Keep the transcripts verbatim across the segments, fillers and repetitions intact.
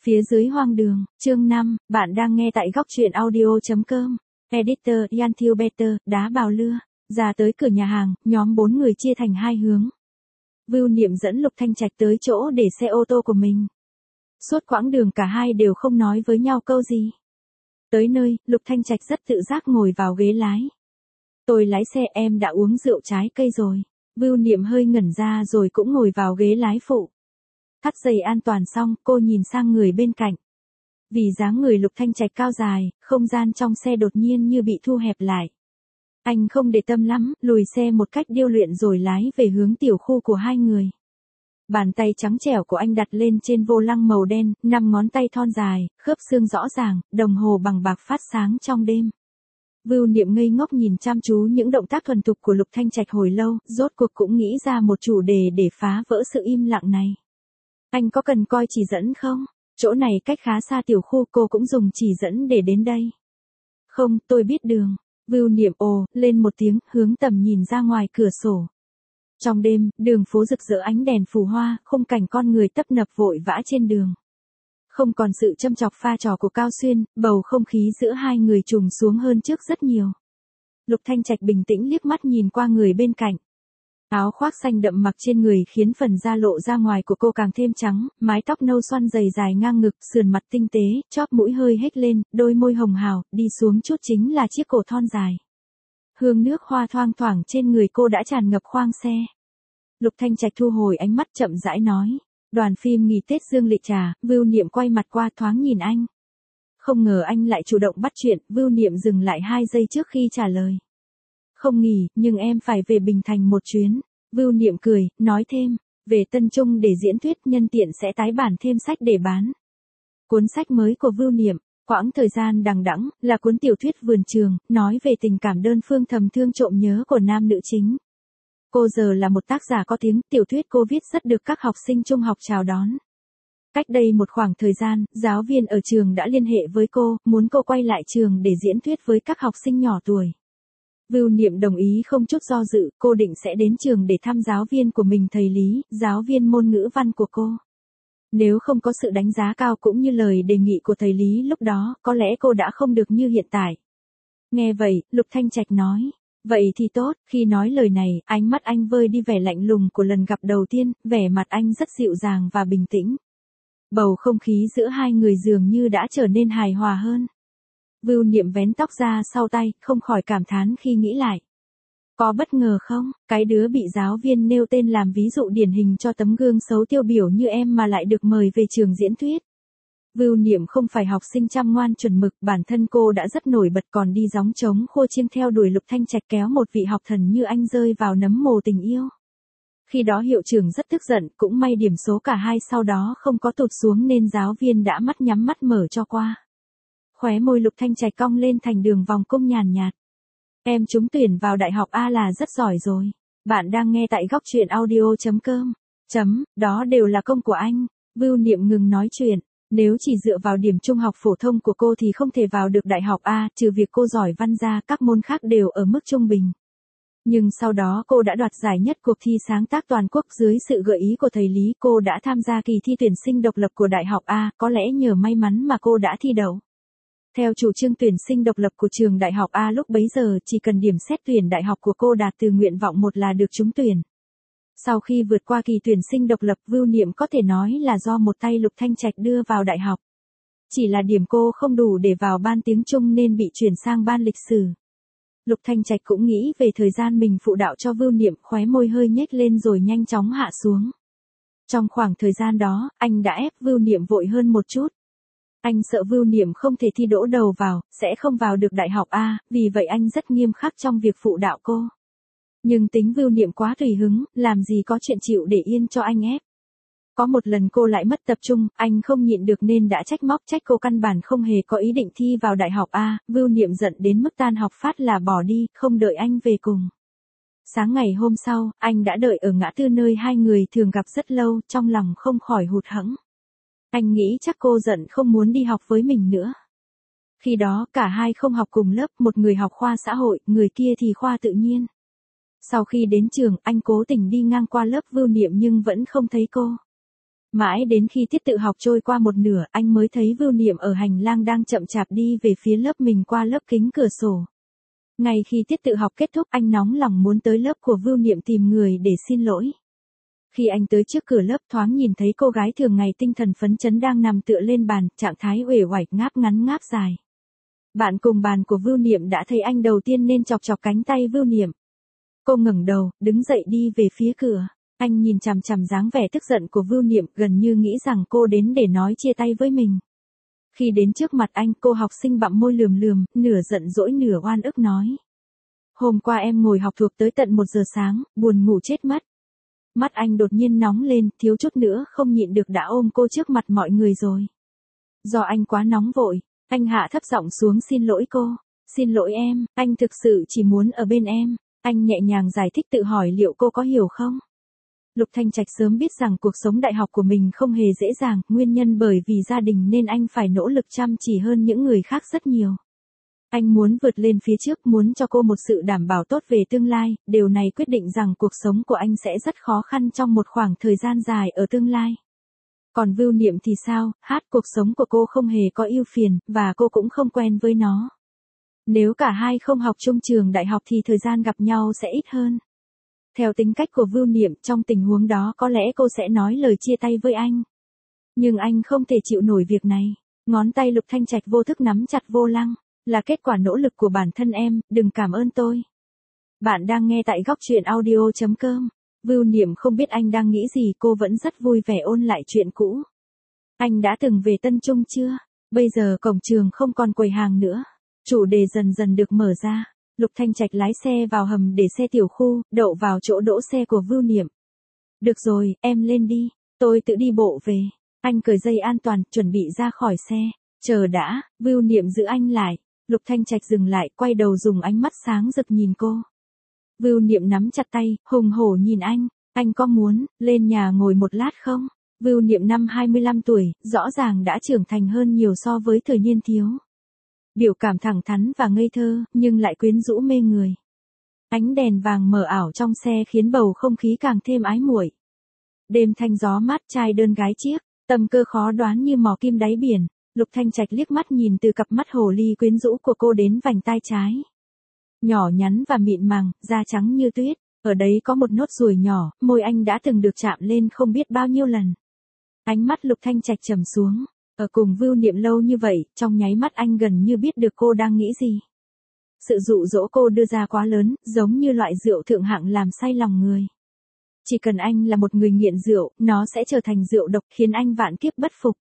Phía dưới hoang đường, chương năm, bạn đang nghe tại góc truyện audio.com. Editor Ian Better, đá bào lưa. Ra tới cửa nhà hàng, nhóm bốn người chia thành hai hướng. Vưu Niệm dẫn Lục Thanh Trạch tới chỗ để xe ô tô của mình. Suốt quãng đường cả hai đều không nói với nhau câu gì. Tới nơi, Lục Thanh Trạch rất tự giác ngồi vào ghế lái. Tôi lái xe, em đã uống rượu trái cây rồi. Vưu Niệm hơi ngẩn ra rồi cũng ngồi vào ghế lái phụ. Thắt dây an toàn xong, cô nhìn sang người bên cạnh. Vì dáng người Lục Thanh Trạch cao dài, không gian trong xe đột nhiên như bị thu hẹp lại. Anh không để tâm lắm, lùi xe một cách điêu luyện rồi lái về hướng tiểu khu của hai người. Bàn tay trắng trẻo của anh đặt lên trên vô lăng màu đen, năm ngón tay thon dài, khớp xương rõ ràng, đồng hồ bằng bạc phát sáng trong đêm. Vưu Niệm ngây ngốc nhìn chăm chú những động tác thuần thục của Lục Thanh Trạch hồi lâu, rốt cuộc cũng nghĩ ra một chủ đề để phá vỡ sự im lặng này. Anh có cần coi chỉ dẫn không? Chỗ này cách khá xa tiểu khu, cô cũng dùng chỉ dẫn để đến đây. Không, tôi biết đường. Vưu Niệm ồ lên một tiếng, hướng tầm nhìn ra ngoài cửa sổ. Trong đêm, đường phố rực rỡ ánh đèn phù hoa, khung cảnh con người tấp nập vội vã trên đường. Không còn sự châm chọc pha trò của Cao Xuyên, bầu không khí giữa hai người trùng xuống hơn trước rất nhiều. Lục Thanh Trạch bình tĩnh liếc mắt nhìn qua người bên cạnh. Áo khoác xanh đậm mặc trên người khiến phần da lộ ra ngoài của cô càng thêm trắng, mái tóc nâu xoăn dày dài ngang ngực, sườn mặt tinh tế, chóp mũi hơi hếch lên, đôi môi hồng hào, đi xuống chút chính là chiếc cổ thon dài. Hương nước hoa thoang thoảng trên người cô đã tràn ngập khoang xe. Lục Thanh Trạch thu hồi ánh mắt chậm rãi nói. Đoàn phim nghỉ Tết dương lịch trà, Vưu Niệm quay mặt qua thoáng nhìn anh. Không ngờ anh lại chủ động bắt chuyện, Vưu Niệm dừng lại hai giây trước khi trả lời. Không nghỉ, nhưng em phải về Bình Thành một chuyến. Vưu Niệm cười, nói thêm, về Tân Trung để diễn thuyết, nhân tiện sẽ tái bản thêm sách để bán. Cuốn sách mới của Vưu Niệm, Quãng thời gian đằng đẵng, là cuốn tiểu thuyết vườn trường, nói về tình cảm đơn phương thầm thương trộm nhớ của nam nữ chính. Cô giờ là một tác giả có tiếng, tiểu thuyết cô viết rất được các học sinh trung học chào đón. Cách đây một khoảng thời gian, giáo viên ở trường đã liên hệ với cô, muốn cô quay lại trường để diễn thuyết với các học sinh nhỏ tuổi. Vưu Niệm đồng ý không chút do dự, cô định sẽ đến trường để thăm giáo viên của mình thầy Lý, giáo viên môn ngữ văn của cô. Nếu không có sự đánh giá cao cũng như lời đề nghị của thầy Lý lúc đó, có lẽ cô đã không được như hiện tại. Nghe vậy, Lục Thanh Trạch nói. Vậy thì tốt, khi nói lời này, ánh mắt anh vơi đi vẻ lạnh lùng của lần gặp đầu tiên, vẻ mặt anh rất dịu dàng và bình tĩnh. Bầu không khí giữa hai người dường như đã trở nên hài hòa hơn. Vưu Niệm vén tóc ra sau tay, không khỏi cảm thán khi nghĩ lại. Có bất ngờ không, cái đứa bị giáo viên nêu tên làm ví dụ điển hình cho tấm gương xấu tiêu biểu như em mà lại được mời về trường diễn thuyết. Vưu Niệm không phải học sinh chăm ngoan chuẩn mực, bản thân cô đã rất nổi bật, còn đi gióng trống khô chiêng theo đuổi Lục Thanh Trạch, kéo một vị học thần như anh rơi vào nấm mồ tình yêu. Khi đó hiệu trưởng rất tức giận, cũng may điểm số cả hai sau đó không có tụt xuống nên giáo viên đã mắt nhắm mắt mở cho qua. Khóe môi Lục Thanh Trạch cong lên thành đường vòng cung nhàn nhạt. Em trúng tuyển vào đại học A là rất giỏi rồi. Bạn đang nghe tại góc truyện audio.com. Chấm, đó đều là công của anh. Vưu Niệm ngừng nói chuyện. Nếu chỉ dựa vào điểm trung học phổ thông của cô thì không thể vào được đại học A, trừ việc cô giỏi văn ra, các môn khác đều ở mức trung bình. Nhưng sau đó cô đã đoạt giải nhất cuộc thi sáng tác toàn quốc dưới sự gợi ý của thầy Lý, cô đã tham gia kỳ thi tuyển sinh độc lập của đại học A, có lẽ nhờ may mắn mà cô đã thi đậu. Theo chủ trương tuyển sinh độc lập của trường đại học A lúc bấy giờ, chỉ cần điểm xét tuyển đại học của cô đạt từ nguyện vọng một là được trúng tuyển. Sau khi vượt qua kỳ tuyển sinh độc lập, Vưu Niệm có thể nói là do một tay Lục Thanh Trạch đưa vào đại học. Chỉ là điểm cô không đủ để vào ban tiếng Trung nên bị chuyển sang ban lịch sử. Lục Thanh Trạch cũng nghĩ về thời gian mình phụ đạo cho Vưu Niệm, khóe môi hơi nhếch lên rồi nhanh chóng hạ xuống. Trong khoảng thời gian đó, anh đã ép Vưu Niệm vội hơn một chút. Anh sợ Vưu Niệm không thể thi đỗ đầu vào, sẽ không vào được đại học A, vì vậy anh rất nghiêm khắc trong việc phụ đạo cô. Nhưng tính Vưu Niệm quá tùy hứng, làm gì có chuyện chịu để yên cho anh ép. Có một lần cô lại mất tập trung, anh không nhịn được nên đã trách móc trách cô căn bản không hề có ý định thi vào đại học A, Vưu Niệm giận đến mức tan học phát là bỏ đi, không đợi anh về cùng. Sáng ngày hôm sau, anh đã đợi ở ngã tư nơi hai người thường gặp rất lâu, trong lòng không khỏi hụt hẫng. Anh nghĩ chắc cô giận không muốn đi học với mình nữa. Khi đó cả hai không học cùng lớp, một người học khoa xã hội, người kia thì khoa tự nhiên. Sau khi đến trường, anh cố tình đi ngang qua lớp Vưu Niệm nhưng vẫn không thấy cô. Mãi đến khi tiết tự học trôi qua một nửa, anh mới thấy Vưu Niệm ở hành lang đang chậm chạp đi về phía lớp mình qua lớp kính cửa sổ. Ngay khi tiết tự học kết thúc, anh nóng lòng muốn tới lớp của Vưu Niệm tìm người để xin lỗi. Khi anh tới trước cửa lớp thoáng nhìn thấy cô gái thường ngày tinh thần phấn chấn đang nằm tựa lên bàn, trạng thái uể oải, ngáp ngắn ngáp dài. Bạn cùng bàn của Vưu Niệm đã thấy anh đầu tiên nên chọc chọc cánh tay Vưu Niệm. Cô ngẩng đầu, đứng dậy đi về phía cửa. Anh nhìn chằm chằm dáng vẻ tức giận của Vưu Niệm, gần như nghĩ rằng cô đến để nói chia tay với mình. Khi đến trước mặt anh, cô học sinh bặm môi lườm lườm, nửa giận dỗi nửa oan ức nói. Hôm qua em ngồi học thuộc tới tận một giờ sáng, buồn ngủ chết mất. Mắt anh đột nhiên nóng lên, thiếu chút nữa không nhịn được đã ôm cô trước mặt mọi người rồi. Do anh quá nóng vội, anh hạ thấp giọng xuống xin lỗi cô. Xin lỗi em, anh thực sự chỉ muốn ở bên em. Anh nhẹ nhàng giải thích tự hỏi liệu cô có hiểu không? Lục Thanh Trạch sớm biết rằng cuộc sống đại học của mình không hề dễ dàng, nguyên nhân bởi vì gia đình nên anh phải nỗ lực chăm chỉ hơn những người khác rất nhiều. Anh muốn vượt lên phía trước, muốn cho cô một sự đảm bảo tốt về tương lai, điều này quyết định rằng cuộc sống của anh sẽ rất khó khăn trong một khoảng thời gian dài ở tương lai. Còn Vưu Niệm thì sao, hát cuộc sống của cô không hề có ưu phiền, và cô cũng không quen với nó. Nếu cả hai không học chung trường đại học thì thời gian gặp nhau sẽ ít hơn. Theo tính cách của Vưu Niệm, trong tình huống đó có lẽ cô sẽ nói lời chia tay với anh. Nhưng anh không thể chịu nổi việc này. Ngón tay Lục Thanh Trạch vô thức nắm chặt vô lăng. Là kết quả nỗ lực của bản thân em, đừng cảm ơn tôi. Bạn đang nghe tại góc truyện audio chấm com. Vưu Niệm không biết anh đang nghĩ gì, cô vẫn rất vui vẻ ôn lại chuyện cũ. Anh đã từng về Tân Trung chưa? Bây giờ cổng trường không còn quầy hàng nữa. Chủ đề dần dần được mở ra. Lục Thanh Trạch lái xe vào hầm để xe tiểu khu, đậu vào chỗ đỗ xe của Vưu Niệm. Được rồi, em lên đi, tôi tự đi bộ về. Anh cởi dây an toàn, chuẩn bị ra khỏi xe. Chờ đã, Vưu Niệm giữ anh lại. Lục Thanh Trạch dừng lại, quay đầu dùng ánh mắt sáng rực nhìn cô. Vưu Niệm nắm chặt tay, hùng hổ nhìn anh. Anh có muốn lên nhà ngồi một lát không? Vưu Niệm năm hai mươi lăm tuổi, rõ ràng đã trưởng thành hơn nhiều so với thời niên thiếu. Biểu cảm thẳng thắn và ngây thơ, nhưng lại quyến rũ mê người. Ánh đèn vàng mờ ảo trong xe khiến bầu không khí càng thêm ái muội. Đêm thanh gió mát, trai đơn gái chiếc, tâm cơ khó đoán như mò kim đáy biển. Lục Thanh Trạch liếc mắt nhìn từ cặp mắt hồ ly quyến rũ của cô đến vành tai trái. Nhỏ nhắn và mịn màng, da trắng như tuyết, ở đấy có một nốt ruồi nhỏ, môi anh đã từng được chạm lên không biết bao nhiêu lần. Ánh mắt Lục Thanh Trạch trầm xuống. Ở cùng Vưu Niệm lâu như vậy, trong nháy mắt anh gần như biết được cô đang nghĩ gì. Sự dụ dỗ cô đưa ra quá lớn, giống như loại rượu thượng hạng làm say lòng người. Chỉ cần anh là một người nghiện rượu, nó sẽ trở thành rượu độc khiến anh vạn kiếp bất phục.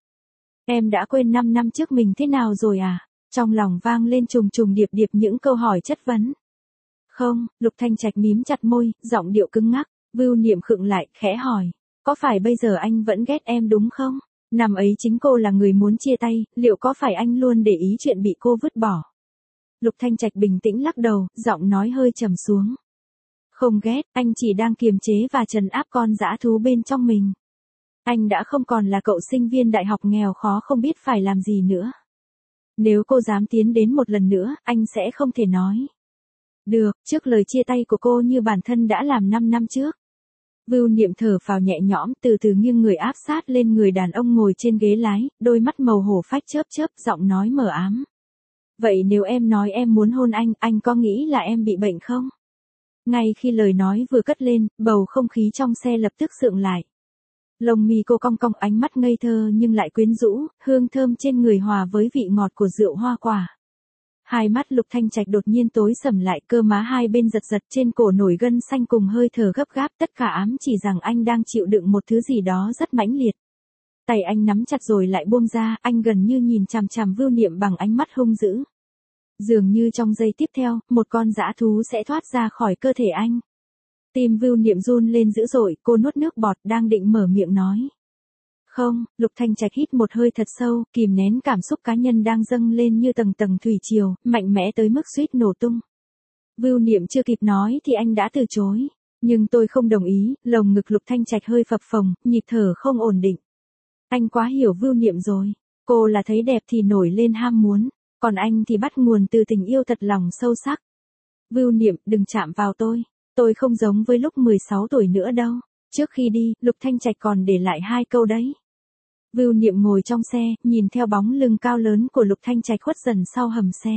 Em đã quên năm năm trước mình thế nào rồi à? Trong lòng vang lên trùng trùng điệp điệp những câu hỏi chất vấn. Không, Lục Thanh Trạch mím chặt môi, giọng điệu cứng ngắc. Vưu Niệm khựng lại, khẽ hỏi. Có phải bây giờ anh vẫn ghét em đúng không? Năm ấy chính cô là người muốn chia tay, liệu có phải anh luôn để ý chuyện bị cô vứt bỏ? Lục Thanh Trạch bình tĩnh lắc đầu, giọng nói hơi trầm xuống. Không ghét, anh chỉ đang kiềm chế và trấn áp con dã thú bên trong mình. Anh đã không còn là cậu sinh viên đại học nghèo khó không biết phải làm gì nữa. Nếu cô dám tiến đến một lần nữa, anh sẽ không thể nói. Được, trước lời chia tay của cô như bản thân đã làm năm năm trước. Vưu Niệm thở phào nhẹ nhõm, từ từ nghiêng người áp sát lên người đàn ông ngồi trên ghế lái, đôi mắt màu hổ phách chớp chớp, giọng nói mờ ám. Vậy nếu em nói em muốn hôn anh, anh có nghĩ là em bị bệnh không? Ngay khi lời nói vừa cất lên, bầu không khí trong xe lập tức sượng lại. Lông mi cô cong cong, ánh mắt ngây thơ nhưng lại quyến rũ, hương thơm trên người hòa với vị ngọt của rượu hoa quả. Hai mắt Lục Thanh Trạch đột nhiên tối sầm lại, cơ má hai bên giật giật, trên cổ nổi gân xanh cùng hơi thở gấp gáp, tất cả ám chỉ rằng anh đang chịu đựng một thứ gì đó rất mãnh liệt. Tay anh nắm chặt rồi lại buông ra, anh gần như nhìn chằm chằm Vưu Niệm bằng ánh mắt hung dữ. Dường như trong giây tiếp theo, một con dã thú sẽ thoát ra khỏi cơ thể anh. Tim Vưu Niệm run lên dữ dội, cô nuốt nước bọt, đang định mở miệng nói. Không, Lục Thanh Trạch hít một hơi thật sâu, kìm nén cảm xúc cá nhân đang dâng lên như tầng tầng thủy triều, mạnh mẽ tới mức suýt nổ tung. Vưu Niệm chưa kịp nói thì anh đã từ chối. Nhưng tôi không đồng ý, lồng ngực Lục Thanh Trạch hơi phập phồng, nhịp thở không ổn định. Anh quá hiểu Vưu Niệm rồi. Cô là thấy đẹp thì nổi lên ham muốn, còn anh thì bắt nguồn từ tình yêu thật lòng sâu sắc. Vưu Niệm, đừng chạm vào tôi. Tôi không giống với lúc mười sáu tuổi nữa đâu. Trước khi đi, Lục Thanh Trạch còn để lại hai câu đấy. Vưu Niệm ngồi trong xe, nhìn theo bóng lưng cao lớn của Lục Thanh Trạch khuất dần sau hầm xe.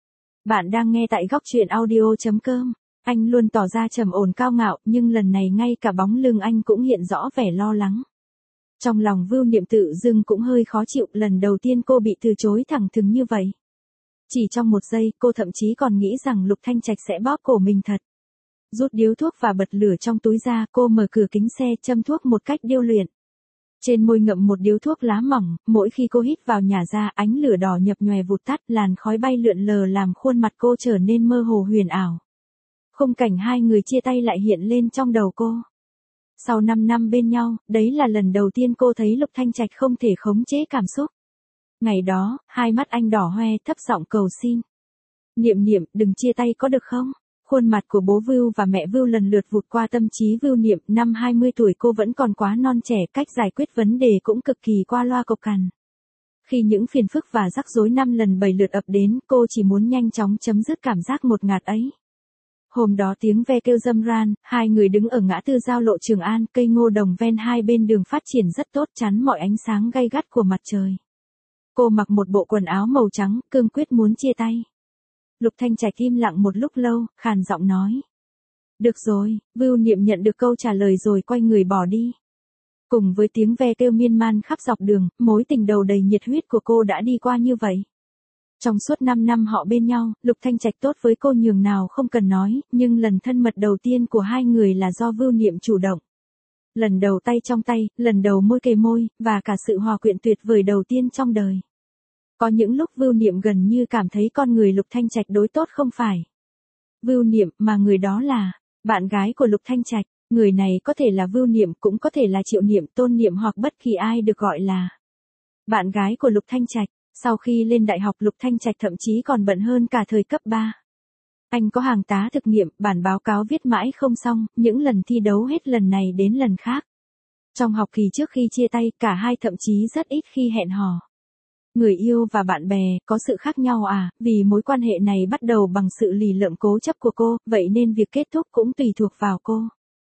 Bạn đang nghe tại góc truyện audio.com. Anh luôn tỏ ra trầm ổn cao ngạo, nhưng lần này ngay cả bóng lưng anh cũng hiện rõ vẻ lo lắng. Trong lòng Vưu Niệm tự dưng cũng hơi khó chịu, lần đầu tiên cô bị từ chối thẳng thừng như vậy. Chỉ trong một giây, cô thậm chí còn nghĩ rằng Lục Thanh Trạch sẽ bóp cổ mình thật. Rút điếu thuốc và bật lửa trong túi ra, cô mở cửa kính xe, châm thuốc một cách điêu luyện. Trên môi ngậm một điếu thuốc lá mỏng, mỗi khi cô hít vào nhả ra, ánh lửa đỏ nhập nhòe vụt tắt, làn khói bay lượn lờ làm khuôn mặt cô trở nên mơ hồ huyền ảo. Khung cảnh hai người chia tay lại hiện lên trong đầu cô. Sau năm năm bên nhau, đấy là lần đầu tiên cô thấy Lục Thanh Trạch không thể khống chế cảm xúc. Ngày đó, hai mắt anh đỏ hoe, thấp giọng cầu xin. Niệm Niệm, đừng chia tay có được không? Khuôn mặt của bố Vưu và mẹ Vưu lần lượt vụt qua tâm trí Vưu Niệm, năm hai mươi tuổi cô vẫn còn quá non trẻ, cách giải quyết vấn đề cũng cực kỳ qua loa cộc cằn. Khi những phiền phức và rắc rối năm lần bảy lượt ập đến, cô chỉ muốn nhanh chóng chấm dứt cảm giác ngột ngạt ấy. Hôm đó tiếng ve kêu râm ran, hai người đứng ở ngã tư giao lộ Trường An, cây ngô đồng ven hai bên đường phát triển rất tốt, chắn mọi ánh sáng gay gắt của mặt trời. Cô mặc một bộ quần áo màu trắng, cương quyết muốn chia tay. Lục Thanh Trạch im lặng một lúc lâu, khàn giọng nói. Được rồi, Vưu Niệm nhận được câu trả lời rồi quay người bỏ đi. Cùng với tiếng ve kêu miên man khắp dọc đường, mối tình đầu đầy nhiệt huyết của cô đã đi qua như vậy. Trong suốt năm năm họ bên nhau, Lục Thanh Trạch tốt với cô nhường nào không cần nói, nhưng lần thân mật đầu tiên của hai người là do Vưu Niệm chủ động. Lần đầu tay trong tay, lần đầu môi kề môi, và cả sự hòa quyện tuyệt vời đầu tiên trong đời. Có những lúc Vưu Niệm gần như cảm thấy con người Lục Thanh Trạch đối tốt không phải Vưu Niệm, mà người đó là bạn gái của Lục Thanh Trạch. Người này có thể là Vưu Niệm, cũng có thể là Triệu Niệm, Tôn Niệm hoặc bất kỳ ai được gọi là bạn gái của Lục Thanh Trạch. Sau khi lên đại học, Lục Thanh Trạch thậm chí còn bận hơn cả thời cấp ba. Anh có hàng tá thực nghiệm, bản báo cáo viết mãi không xong, những lần thi đấu hết lần này đến lần khác. Trong học kỳ trước khi chia tay, cả hai thậm chí rất ít khi hẹn hò. Người yêu và bạn bè, có sự khác nhau à, vì mối quan hệ này bắt đầu bằng sự lì lợm cố chấp của cô, vậy nên việc kết thúc cũng tùy thuộc vào cô.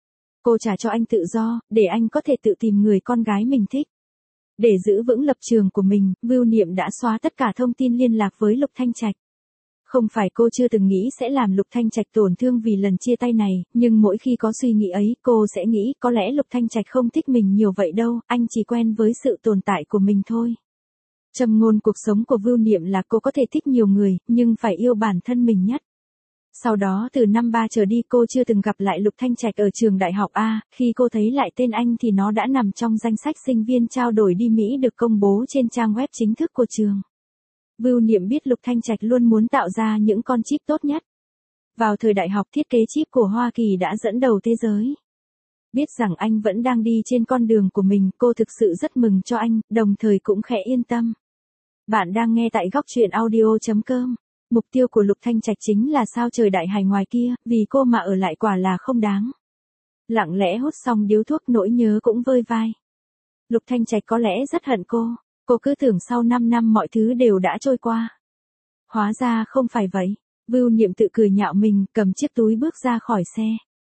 Cô trả cho anh tự do, để anh có thể tự tìm người con gái mình thích. Để giữ vững lập trường của mình, Vưu Niệm đã xóa tất cả thông tin liên lạc với Lục Thanh Trạch. Không phải cô chưa từng nghĩ sẽ làm Lục Thanh Trạch tổn thương vì lần chia tay này, nhưng mỗi khi có suy nghĩ ấy, cô sẽ nghĩ có lẽ Lục Thanh Trạch không thích mình nhiều vậy đâu, anh chỉ quen với sự tồn tại của mình thôi. Châm ngôn cuộc sống của Vưu Niệm là cô có thể thích nhiều người, nhưng phải yêu bản thân mình nhất. Sau đó từ năm ba trở đi cô chưa từng gặp lại Lục Thanh Trạch ở trường đại học A, khi cô thấy lại tên anh thì nó đã nằm trong danh sách sinh viên trao đổi đi Mỹ được công bố trên trang web chính thức của trường. Vưu Niệm biết Lục Thanh Trạch luôn muốn tạo ra những con chip tốt nhất. Vào thời đại học, thiết kế chip của Hoa Kỳ đã dẫn đầu thế giới. Biết rằng anh vẫn đang đi trên con đường của mình, cô thực sự rất mừng cho anh, đồng thời cũng khẽ yên tâm. Bạn đang nghe tại góc truyện audio.com. Mục tiêu của Lục Thanh Trạch chính là sao trời đại hải ngoài kia, vì cô mà ở lại quả là không đáng. Lặng lẽ hút xong điếu thuốc, nỗi nhớ cũng vơi vai. Lục Thanh Trạch có lẽ rất hận cô, cô cứ tưởng sau năm năm mọi thứ đều đã trôi qua. Hóa ra không phải vậy. Vưu Niệm tự cười nhạo mình, cầm chiếc túi bước ra khỏi xe.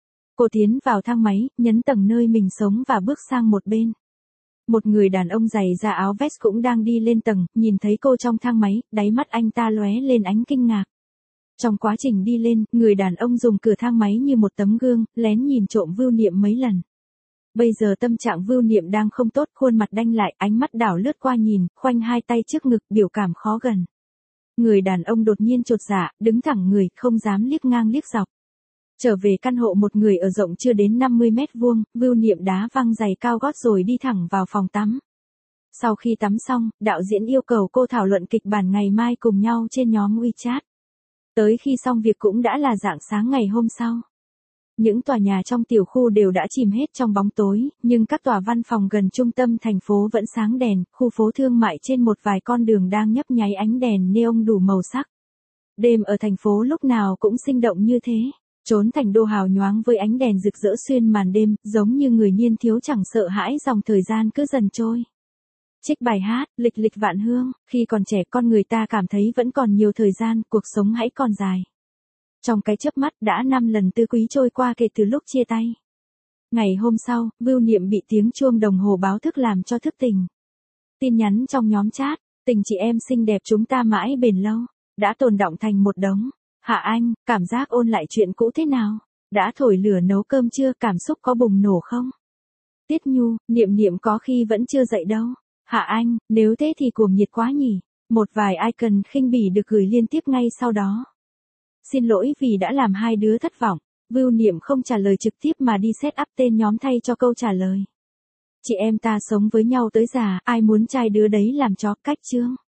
Cô tiến vào thang máy, nhấn tầng nơi mình sống và bước sang một bên. Một người đàn ông giày da áo vest cũng đang đi lên tầng, nhìn thấy cô trong thang máy, đáy mắt anh ta lóe lên ánh kinh ngạc. Trong quá trình đi lên, người đàn ông dùng cửa thang máy như một tấm gương, lén nhìn trộm Vưu Niệm mấy lần. Bây giờ tâm trạng Vưu Niệm đang không tốt, khuôn mặt đanh lại, ánh mắt đảo lướt qua nhìn, khoanh hai tay trước ngực, biểu cảm khó gần. Người đàn ông đột nhiên chột dạ, đứng thẳng người, không dám liếc ngang liếc dọc. Trở về căn hộ một người ở rộng chưa đến năm mươi mét vuông, Vưu Niệm đá văng giày cao gót rồi đi thẳng vào phòng tắm. Sau khi tắm xong, đạo diễn yêu cầu cô thảo luận kịch bản ngày mai cùng nhau trên nhóm WeChat. Tới khi xong việc cũng đã là rạng sáng ngày hôm sau. Những tòa nhà trong tiểu khu đều đã chìm hết trong bóng tối, nhưng các tòa văn phòng gần trung tâm thành phố vẫn sáng đèn, khu phố thương mại trên một vài con đường đang nhấp nháy ánh đèn neon đủ màu sắc. Đêm ở thành phố lúc nào cũng sinh động như thế. Trốn thành đô hào nhoáng với ánh đèn rực rỡ xuyên màn đêm, giống như người niên thiếu chẳng sợ hãi dòng thời gian cứ dần trôi. Trích bài hát, lịch lịch vạn hương, khi còn trẻ con người ta cảm thấy vẫn còn nhiều thời gian, cuộc sống hãy còn dài. Trong cái chớp mắt đã năm lần tư quý trôi qua kể từ lúc chia tay. Ngày hôm sau, Vưu Niệm bị tiếng chuông đồng hồ báo thức làm cho thức tỉnh. Tin nhắn trong nhóm chat, tình chị em xinh đẹp chúng ta mãi bền lâu, đã tồn đọng thành một đống. Hạ Anh, cảm giác ôn lại chuyện cũ thế nào? Đã thổi lửa nấu cơm chưa? Cảm xúc có bùng nổ không? Tiết Nhu, Niệm Niệm có khi vẫn chưa dậy đâu. Hạ Anh, nếu thế thì cuồng nhiệt quá nhỉ. Một vài icon khinh bỉ được gửi liên tiếp ngay sau đó. Xin lỗi vì đã làm hai đứa thất vọng. Vưu Niệm không trả lời trực tiếp mà đi set up tên nhóm thay cho câu trả lời. Chị em ta sống với nhau tới già, ai muốn trai đứa đấy làm chó cách chương.